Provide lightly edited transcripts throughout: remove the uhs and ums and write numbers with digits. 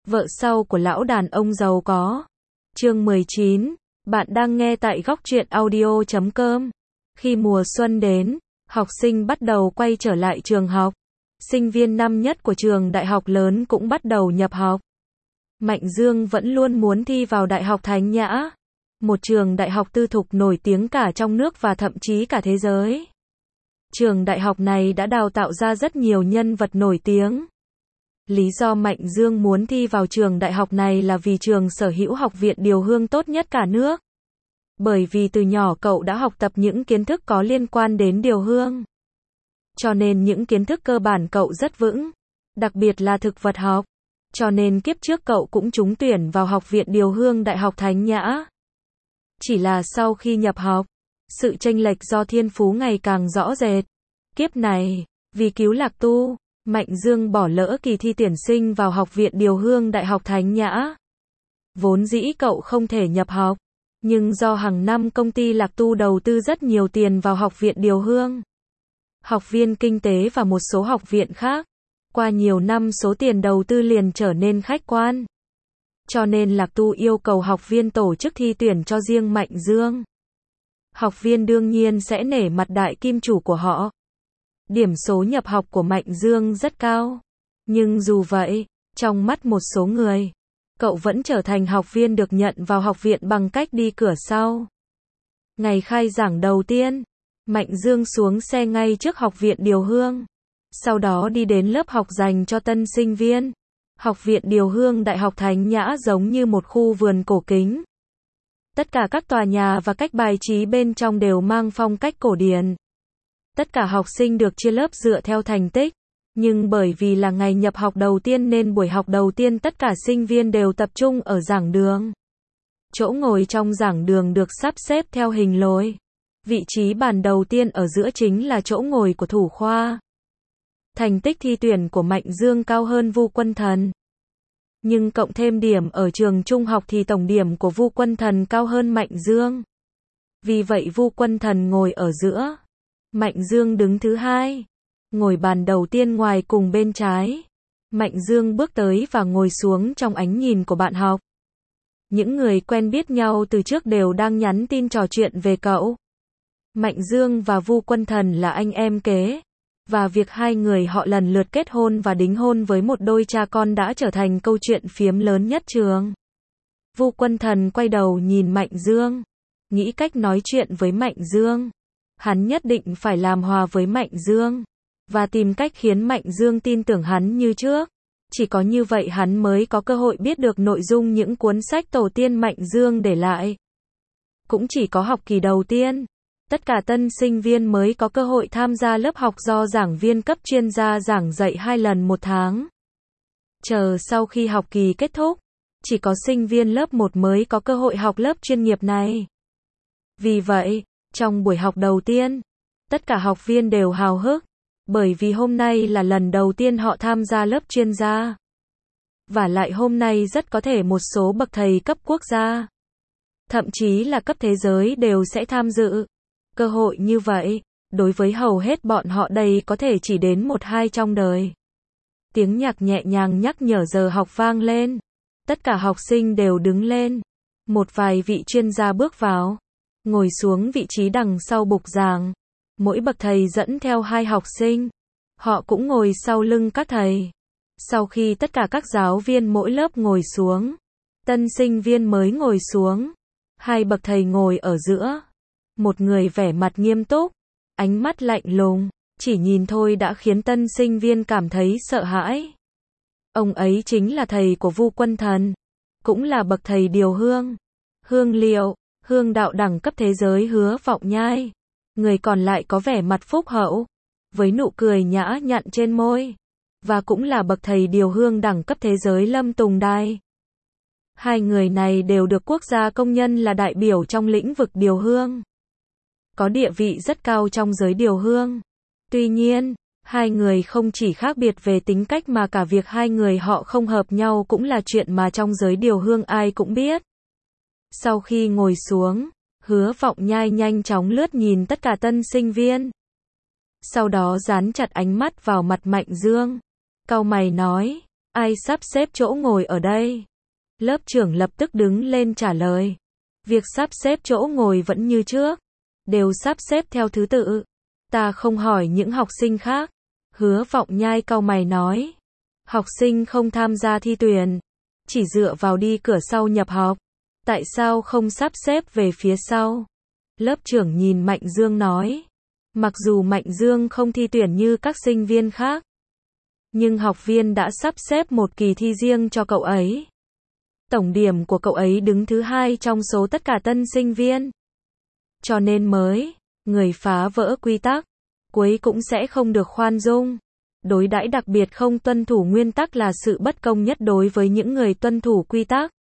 vợ sau của lão đàn ông giàu có. Chương 19, bạn đang nghe tại góc truyện audio.com. Khi mùa xuân đến, học sinh bắt đầu quay trở lại trường học. Sinh viên năm nhất của trường đại học lớn cũng bắt đầu nhập học. Mạnh Dương vẫn luôn muốn thi vào Đại học Thánh Nhã, một trường đại học tư thục nổi tiếng cả trong nước và thậm chí cả thế giới. Trường đại học này đã đào tạo ra rất nhiều nhân vật nổi tiếng. Lý do Mạnh Dương muốn thi vào trường đại học này là vì trường sở hữu học viện điều hương tốt nhất cả nước. Bởi vì từ nhỏ cậu đã học tập những kiến thức có liên quan đến điều hương. Cho nên những kiến thức cơ bản cậu rất vững, đặc biệt là thực vật học. Cho nên kiếp trước cậu cũng trúng tuyển vào học viện điều hương Đại học Thánh Nhã. Chỉ là sau khi nhập học, sự chênh lệch do thiên phú ngày càng rõ rệt. Kiếp này, vì cứu Lạc Tu, Mạnh Dương bỏ lỡ kỳ thi tuyển sinh vào học viện điều hương Đại học Thánh Nhã. Vốn dĩ cậu không thể nhập học, nhưng do hàng năm công ty Lạc Tu đầu tư rất nhiều tiền vào học viện điều hương, học viên kinh tế và một số học viện khác, qua nhiều năm số tiền đầu tư liền trở nên khách quan. Cho nên Lạc Tu yêu cầu học viên tổ chức thi tuyển cho riêng Mạnh Dương. Học viên đương nhiên sẽ nể mặt đại kim chủ của họ. Điểm số nhập học của Mạnh Dương rất cao. Nhưng dù vậy, trong mắt một số người, cậu vẫn trở thành học viên được nhận vào học viện bằng cách đi cửa sau. Ngày khai giảng đầu tiên, Mạnh Dương xuống xe ngay trước học viện điều hương. Sau đó đi đến lớp học dành cho tân sinh viên. Học viện điều hương Đại học Thánh Nhã giống như một khu vườn cổ kính. Tất cả các tòa nhà và cách bài trí bên trong đều mang phong cách cổ điển. Tất cả học sinh được chia lớp dựa theo thành tích. Nhưng bởi vì là ngày nhập học đầu tiên nên buổi học đầu tiên tất cả sinh viên đều tập trung ở giảng đường. Chỗ ngồi trong giảng đường được sắp xếp theo hình lồi. Vị trí bàn đầu tiên ở giữa chính là chỗ ngồi của thủ khoa. Thành tích thi tuyển của Mạnh Dương cao hơn Vu Quân Thần. Nhưng cộng thêm điểm ở trường trung học thì tổng điểm của Vu Quân Thần cao hơn Mạnh Dương. Vì vậy Vu Quân Thần ngồi ở giữa. Mạnh Dương đứng thứ hai. Ngồi bàn đầu tiên ngoài cùng bên trái. Mạnh Dương bước tới và ngồi xuống trong ánh nhìn của bạn học. Những người quen biết nhau từ trước đều đang nhắn tin trò chuyện về cậu. Mạnh Dương và Vu Quân Thần là anh em kế. Và việc hai người họ lần lượt kết hôn và đính hôn với một đôi cha con đã trở thành câu chuyện phiếm lớn nhất trường. Vu Quân Thần quay đầu nhìn Mạnh Dương, nghĩ cách nói chuyện với Mạnh Dương. Hắn nhất định phải làm hòa với Mạnh Dương, và tìm cách khiến Mạnh Dương tin tưởng hắn như trước. Chỉ có như vậy hắn mới có cơ hội biết được nội dung những cuốn sách tổ tiên Mạnh Dương để lại. Cũng chỉ có học kỳ đầu tiên, tất cả tân sinh viên mới có cơ hội tham gia lớp học do giảng viên cấp chuyên gia giảng dạy 2 lần một tháng. Chờ sau khi học kỳ kết thúc, chỉ có sinh viên lớp 1 mới có cơ hội học lớp chuyên nghiệp này. Vì vậy, trong buổi học đầu tiên, tất cả học viên đều hào hức, bởi vì hôm nay là lần đầu tiên họ tham gia lớp chuyên gia. Và lại hôm nay rất có thể một số bậc thầy cấp quốc gia, thậm chí là cấp thế giới đều sẽ tham dự. Cơ hội như vậy, đối với hầu hết bọn họ đây có thể chỉ đến 1-2 trong đời. Tiếng nhạc nhẹ nhàng nhắc nhở giờ học vang lên. Tất cả học sinh đều đứng lên. Một vài vị chuyên gia bước vào, ngồi xuống vị trí đằng sau bục giảng. Mỗi bậc thầy dẫn theo 2 học sinh. Họ cũng ngồi sau lưng các thầy. Sau khi tất cả các giáo viên mỗi lớp ngồi xuống, tân sinh viên mới ngồi xuống. 2 bậc thầy ngồi ở giữa. Một người vẻ mặt nghiêm túc, ánh mắt lạnh lùng, chỉ nhìn thôi đã khiến tân sinh viên cảm thấy sợ hãi. Ông ấy chính là thầy của Vu Quân Thần, cũng là bậc thầy điều hương, hương liệu, hương đạo đẳng cấp thế giới Hứa Vọng Nhai. Người còn lại có vẻ mặt phúc hậu, với nụ cười nhã nhặn trên môi, và cũng là bậc thầy điều hương đẳng cấp thế giới Lâm Tùng Đài. 2 người này đều được quốc gia công nhận là đại biểu trong lĩnh vực điều hương, có địa vị rất cao trong giới điều hương. Tuy nhiên, 2 người không chỉ khác biệt về tính cách mà cả việc 2 người họ không hợp nhau cũng là chuyện mà trong giới điều hương ai cũng biết. Sau khi ngồi xuống, Hứa Vọng Nhai nhanh chóng lướt nhìn tất cả tân sinh viên. Sau đó dán chặt ánh mắt vào mặt Mạnh Dương. Cau mày nói, Ai sắp xếp chỗ ngồi ở đây? Lớp trưởng lập tức đứng lên trả lời. Việc sắp xếp chỗ ngồi vẫn như trước, đều sắp xếp theo thứ tự. Ta không hỏi những học sinh khác. Hứa Vọng Nhai cau mày nói. Học sinh không tham gia thi tuyển, chỉ dựa vào đi cửa sau nhập học. Tại sao không sắp xếp về phía sau? Lớp trưởng nhìn Mạnh Dương nói. Mặc dù Mạnh Dương không thi tuyển như các sinh viên khác, nhưng học viên đã sắp xếp một kỳ thi riêng cho cậu ấy. Tổng điểm của cậu ấy đứng thứ 2 trong số tất cả tân sinh viên. Cho nên mới, người phá vỡ quy tắc, cuối cũng sẽ không được khoan dung. Đối đãi đặc biệt không tuân thủ nguyên tắc là sự bất công nhất đối với những người tuân thủ quy tắc.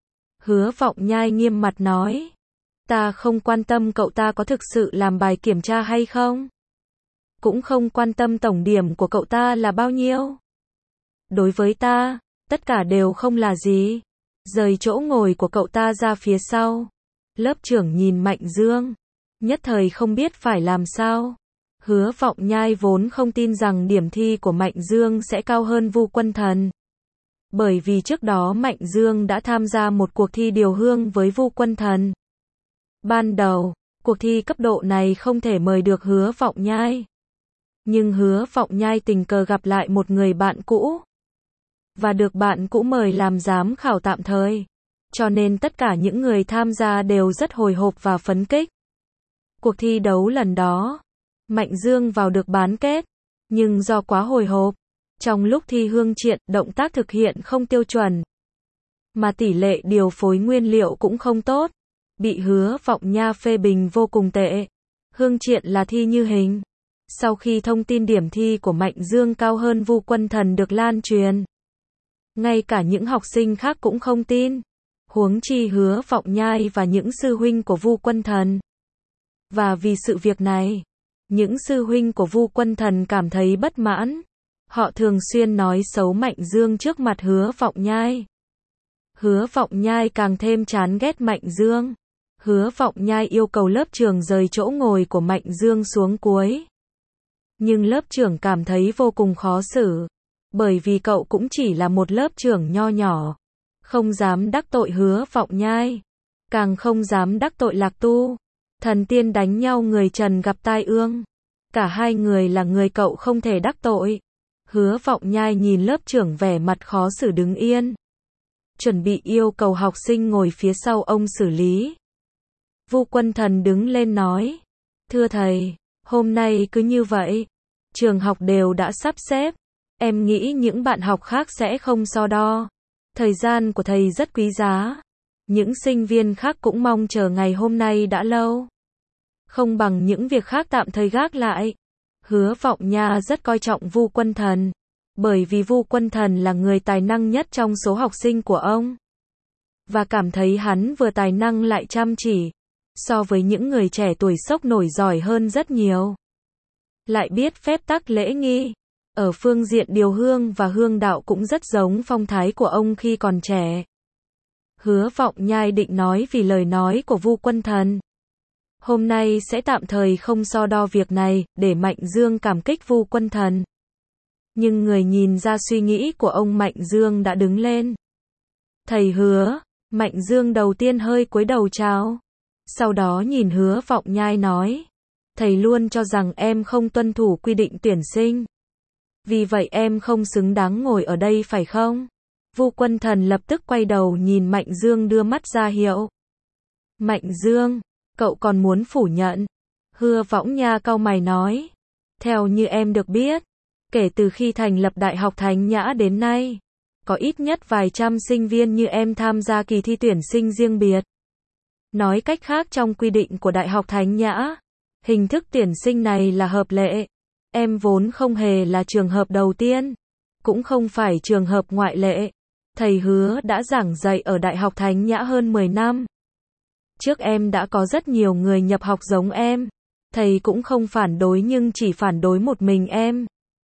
Hứa Vọng Nhai nghiêm mặt nói. Ta không quan tâm cậu ta có thực sự làm bài kiểm tra hay không. Cũng không quan tâm tổng điểm của cậu ta là bao nhiêu. Đối với ta, tất cả đều không là gì. Rời chỗ ngồi của cậu ta ra phía sau. Lớp trưởng nhìn Mạnh Dương, nhất thời không biết phải làm sao. Hứa Vọng Nhai vốn không tin rằng điểm thi của Mạnh Dương sẽ cao hơn Vu Quân Thần. Bởi vì trước đó Mạnh Dương đã tham gia một cuộc thi điều hương với Vu Quân Thần. Ban đầu, cuộc thi cấp độ này không thể mời được Hứa Vọng Nhai. Nhưng Hứa Vọng Nhai tình cờ gặp lại một người bạn cũ. Và được bạn cũ mời làm giám khảo tạm thời. Cho nên tất cả những người tham gia đều rất hồi hộp và phấn khích. Cuộc thi đấu lần đó, Mạnh Dương vào được bán kết. Nhưng do quá hồi hộp, trong lúc thi hương triện, động tác thực hiện không tiêu chuẩn. Mà tỷ lệ điều phối nguyên liệu cũng không tốt. Bị Hứa Vọng Nhai phê bình vô cùng tệ. Hương triện là thi như hình. Sau khi thông tin điểm thi của Mạnh Dương cao hơn Vu Quân Thần được lan truyền, ngay cả những học sinh khác cũng không tin. Huống chi Hứa Vọng Nhai và những sư huynh của Vu Quân Thần. Và vì sự việc này, những sư huynh của Vu Quân Thần cảm thấy bất mãn. Họ thường xuyên nói xấu Mạnh Dương trước mặt Hứa Vọng Nhai. Hứa Vọng Nhai càng thêm chán ghét Mạnh Dương. Hứa Vọng Nhai yêu cầu lớp trưởng rời chỗ ngồi của Mạnh Dương xuống cuối. Nhưng lớp trưởng cảm thấy vô cùng khó xử. Bởi vì cậu cũng chỉ là một lớp trưởng nho nhỏ. Không dám đắc tội Hứa Vọng Nhai. Càng không dám đắc tội Lạc Tu. Thần tiên đánh nhau người trần gặp tai ương. Cả hai người là người cậu không thể đắc tội. Hứa Vọng Nhai nhìn lớp trưởng vẻ mặt khó xử đứng yên. Chuẩn bị yêu cầu học sinh ngồi phía sau ông xử lý. Vu Quân Thần đứng lên nói. Thưa thầy, hôm nay cứ như vậy. Trường học đều đã sắp xếp. Em nghĩ những bạn học khác sẽ không so đo. Thời gian của thầy rất quý giá. Những sinh viên khác cũng mong chờ ngày hôm nay đã lâu. Không bằng những việc khác tạm thời gác lại. Hứa Vọng Nhai rất coi trọng Vu Quân Thần. Bởi vì Vu Quân Thần là người tài năng nhất trong số học sinh của ông. Và cảm thấy hắn vừa tài năng lại chăm chỉ. So với những người trẻ tuổi sốc nổi giỏi hơn rất nhiều. Lại biết phép tắc lễ nghi. Ở phương diện điều hương và hương đạo cũng rất giống phong thái của ông khi còn trẻ. Hứa Vọng Nhai định nói vì lời nói của Vu Quân Thần. Hôm nay sẽ tạm thời không so đo việc này, để Mạnh Dương cảm kích Vu Quân Thần. Nhưng người nhìn ra suy nghĩ của ông Mạnh Dương đã đứng lên. Thầy Hứa, Mạnh Dương đầu tiên hơi cúi đầu chào. Sau đó nhìn Hứa Vọng Nhai nói. Thầy luôn cho rằng em không tuân thủ quy định tuyển sinh. Vì vậy em không xứng đáng ngồi ở đây phải không? Vu Quân Thần lập tức quay đầu nhìn Mạnh Dương đưa mắt ra hiệu. Mạnh Dương, cậu còn muốn phủ nhận? Hứa Vọng Nhai cau mày nói. Theo như em được biết, kể từ khi thành lập Đại học Thánh Nhã đến nay, có ít nhất vài trăm sinh viên như em tham gia kỳ thi tuyển sinh riêng biệt. Nói cách khác trong quy định của Đại học Thánh Nhã, hình thức tuyển sinh này là hợp lệ. Em vốn không hề là trường hợp đầu tiên, cũng không phải trường hợp ngoại lệ. Thầy Hứa đã giảng dạy ở Đại học Thánh Nhã hơn 10 năm. Trước em đã có rất nhiều người nhập học giống em. Thầy cũng không phản đối nhưng chỉ phản đối một mình em.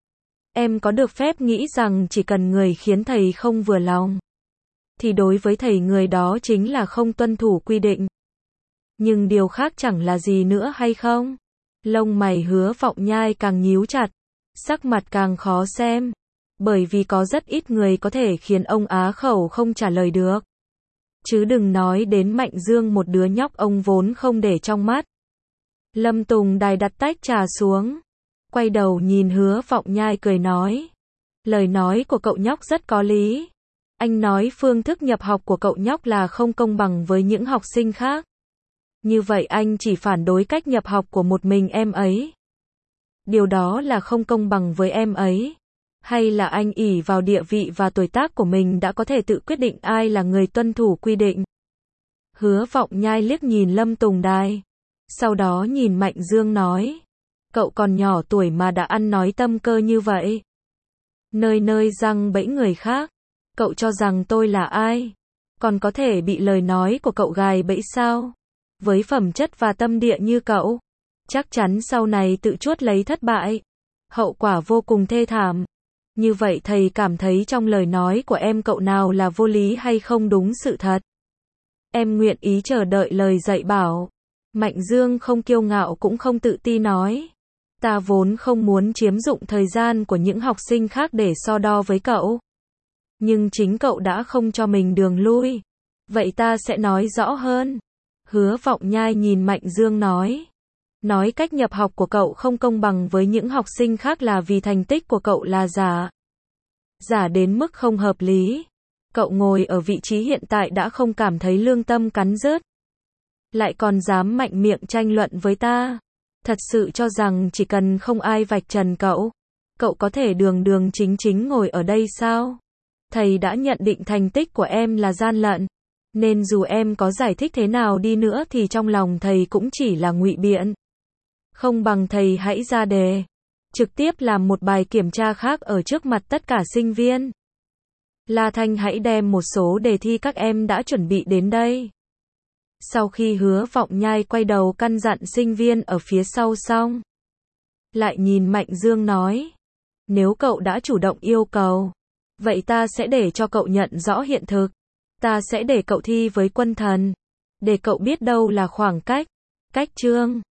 Em có được phép nghĩ rằng chỉ cần người khiến thầy không vừa lòng, thì đối với thầy người đó chính là không tuân thủ quy định. Nhưng điều khác chẳng là gì nữa hay không? Lông mày Hứa Vọng Nhai càng nhíu chặt, sắc mặt càng khó xem. bởi vì có rất ít người có thể khiến ông á khẩu không trả lời được. Chứ đừng nói đến Mạnh Dương, một đứa nhóc ông vốn không để trong mắt. Lâm Tùng Đài đặt tách trà xuống, quay đầu nhìn Hứa Vọng Nhai cười nói. Lời nói của cậu nhóc rất có lý. Anh nói phương thức nhập học của cậu nhóc là không công bằng với những học sinh khác. Như vậy anh chỉ phản đối cách nhập học của một mình em ấy. Điều đó là không công bằng với em ấy. Hay là anh ỷ vào địa vị và tuổi tác của mình đã có thể tự quyết định ai là người tuân thủ quy định? Hứa Vọng Nhai liếc nhìn Lâm Tùng Đài. Sau đó nhìn Mạnh Dương nói. Cậu còn nhỏ tuổi mà đã ăn nói tâm cơ như vậy. Nơi nơi giăng bẫy người khác. Cậu cho rằng tôi là ai? Còn có thể bị lời nói của cậu gài bẫy sao? Với phẩm chất và tâm địa như cậu, chắc chắn sau này tự chuốt lấy thất bại. Hậu quả vô cùng thê thảm. Như vậy thầy cảm thấy trong lời nói của em cậu nào là vô lý hay không đúng sự thật? Em nguyện ý chờ đợi lời dạy bảo. Mạnh Dương không kiêu ngạo cũng không tự ti nói. Ta vốn không muốn chiếm dụng thời gian của những học sinh khác để so đo với cậu. Nhưng chính cậu đã không cho mình đường lui. Vậy ta sẽ nói rõ hơn. Hứa Vọng Nhai nhìn Mạnh Dương nói. Nói cách nhập học của cậu không công bằng với những học sinh khác là vì thành tích của cậu là giả. Giả đến mức không hợp lý. Cậu ngồi ở vị trí hiện tại đã không cảm thấy lương tâm cắn rứt. Lại còn dám mạnh miệng tranh luận với ta. Thật sự cho rằng chỉ cần không ai vạch trần cậu, cậu có thể đường đường chính chính ngồi ở đây sao? Thầy đã nhận định thành tích của em là gian lận. Nên dù em có giải thích thế nào đi nữa thì trong lòng thầy cũng chỉ là ngụy biện. Không bằng thầy hãy ra đề. Trực tiếp làm một bài kiểm tra khác ở trước mặt tất cả sinh viên. La Thanh hãy đem một số đề thi các em đã chuẩn bị đến đây. Sau khi Hứa Vọng Nhai quay đầu căn dặn sinh viên ở phía sau xong, lại nhìn Mạnh Dương nói. Nếu cậu đã chủ động yêu cầu, vậy ta sẽ để cho cậu nhận rõ hiện thực. Ta sẽ để cậu thi với quân thần. Để cậu biết đâu là khoảng cách. Cách chương.